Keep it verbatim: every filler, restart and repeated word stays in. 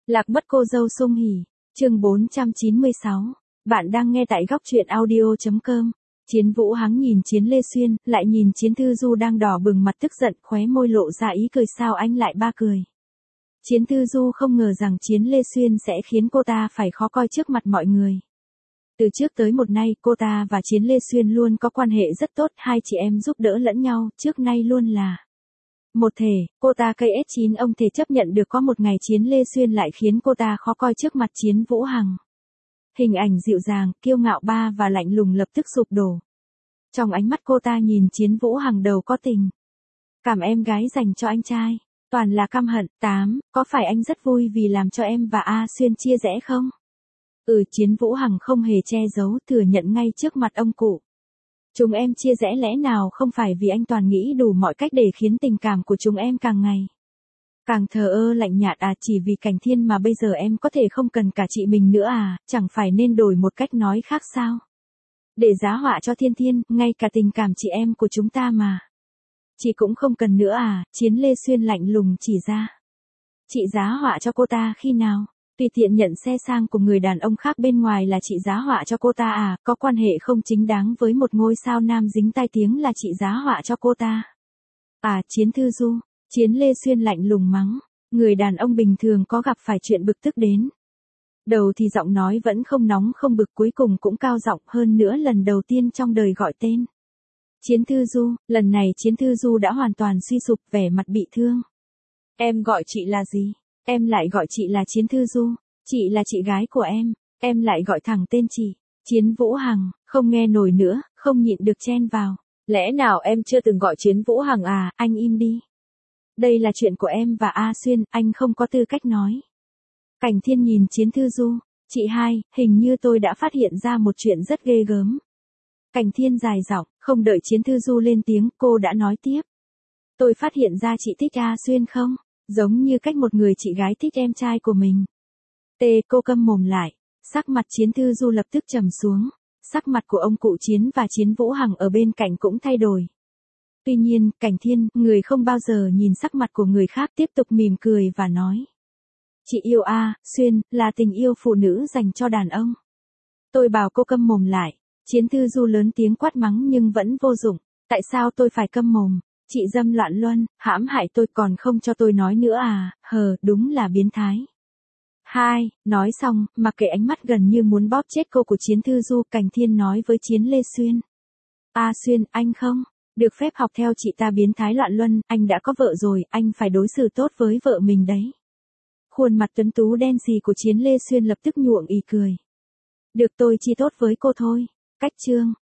Lạc mất cô dâu Sung Hỉ, chương bốn trăm chín mươi sáu. Bạn đang nghe tại góc truyện audio chấm com. Chiến Vũ Hắng nhìn Chiến Lê Xuyên, lại nhìn Chiến Thư Du đang đỏ bừng mặt tức giận, khóe môi lộ ra ý cười, sao anh lại ba cười. Chiến Thư Du không ngờ rằng Chiến Lê Xuyên sẽ khiến cô ta phải khó coi trước mặt mọi người. Từ trước tới một nay, cô ta và Chiến Lê Xuyên luôn có quan hệ rất tốt, hai chị em giúp đỡ lẫn nhau, trước nay luôn là một thể. Cô ta cây ét chín ông thể chấp nhận được có một ngày Chiến Lê Xuyên lại khiến cô ta khó coi trước mặt Chiến Vũ Hằng. Hình ảnh dịu dàng, kiêu ngạo ba và lạnh lùng lập tức sụp đổ. Trong ánh mắt cô ta nhìn Chiến Vũ Hằng đầu có tình cảm em gái dành cho anh trai, toàn là căm hận. Tám, có phải anh rất vui vì làm cho em và A Xuyên chia rẽ không? Ừ, Chiến Vũ Hằng không hề che giấu, thừa nhận ngay trước mặt ông cụ. Chúng em chia rẽ lẽ nào không phải vì anh toàn nghĩ đủ mọi cách để khiến tình cảm của chúng em càng ngày càng thờ ơ lạnh nhạt à, chỉ vì Cảnh Thiên mà bây giờ em có thể không cần cả chị mình nữa à, chẳng phải nên đổi một cách nói khác sao? Để giá họa cho Thiên Thiên, ngay cả tình cảm chị em của chúng ta mà chị cũng không cần nữa à, Chiến Lê Xuyên lạnh lùng chỉ ra. Chị giá họa cho cô ta khi nào? Tùy tiện nhận xe sang của người đàn ông khác bên ngoài là chị giá họa cho cô ta à, có quan hệ không chính đáng với một ngôi sao nam dính tai tiếng là chị giá họa cho cô ta. À, Chiến Thư Du, Chiến Lê Xuyên lạnh lùng mắng, người đàn ông bình thường có gặp phải chuyện bực tức đến. Đầu thì giọng nói vẫn không nóng không bực, cuối cùng cũng cao giọng hơn nữa, lần đầu tiên trong đời gọi tên Chiến Thư Du, lần này Chiến Thư Du đã hoàn toàn suy sụp, vẻ mặt bị thương. Em gọi chị là gì? Em lại gọi chị là Chiến Thư Du, chị là chị gái của em, em lại gọi thẳng tên chị. Chiến Vũ Hằng, không nghe nổi nữa, không nhịn được chen vào. Lẽ nào em chưa từng gọi Chiến Vũ Hằng à, anh im đi. Đây là chuyện của em và A Xuyên, anh không có tư cách nói. Cảnh Thiên nhìn Chiến Thư Du, chị hai, hình như tôi đã phát hiện ra một chuyện rất ghê gớm. Cảnh Thiên dài giọng, không đợi Chiến Thư Du lên tiếng, cô đã nói tiếp. Tôi phát hiện ra chị thích A Xuyên không? Giống như cách một người chị gái thích em trai của mình. Tê, cô câm mồm lại. Sắc mặt Chiến Thư Du lập tức trầm xuống. Sắc mặt của ông cụ Chiến và Chiến Vũ Hằng ở bên cạnh cũng thay đổi. Tuy nhiên, Cảnh Thiên, người không bao giờ nhìn sắc mặt của người khác, tiếp tục mỉm cười và nói. Chị yêu A Xuyên, là tình yêu phụ nữ dành cho đàn ông. Tôi bảo cô câm mồm lại. Chiến Thư Du lớn tiếng quát mắng nhưng vẫn vô dụng. Tại sao tôi phải câm mồm? Chị dâm loạn luân, hãm hại tôi còn không cho tôi nói nữa à, hờ, đúng là biến thái. Hai, nói xong, mặc kệ ánh mắt gần như muốn bóp chết cô của Chiến Thư Du, Cảnh Thiên nói với Chiến Lê Xuyên. A Xuyên, anh không được phép học theo chị ta biến thái loạn luân, anh đã có vợ rồi, anh phải đối xử tốt với vợ mình đấy. Khuôn mặt tuấn tú đen xì của Chiến Lê Xuyên lập tức nhuộm ý cười. Được, tôi chỉ tốt với cô thôi. Cách chương.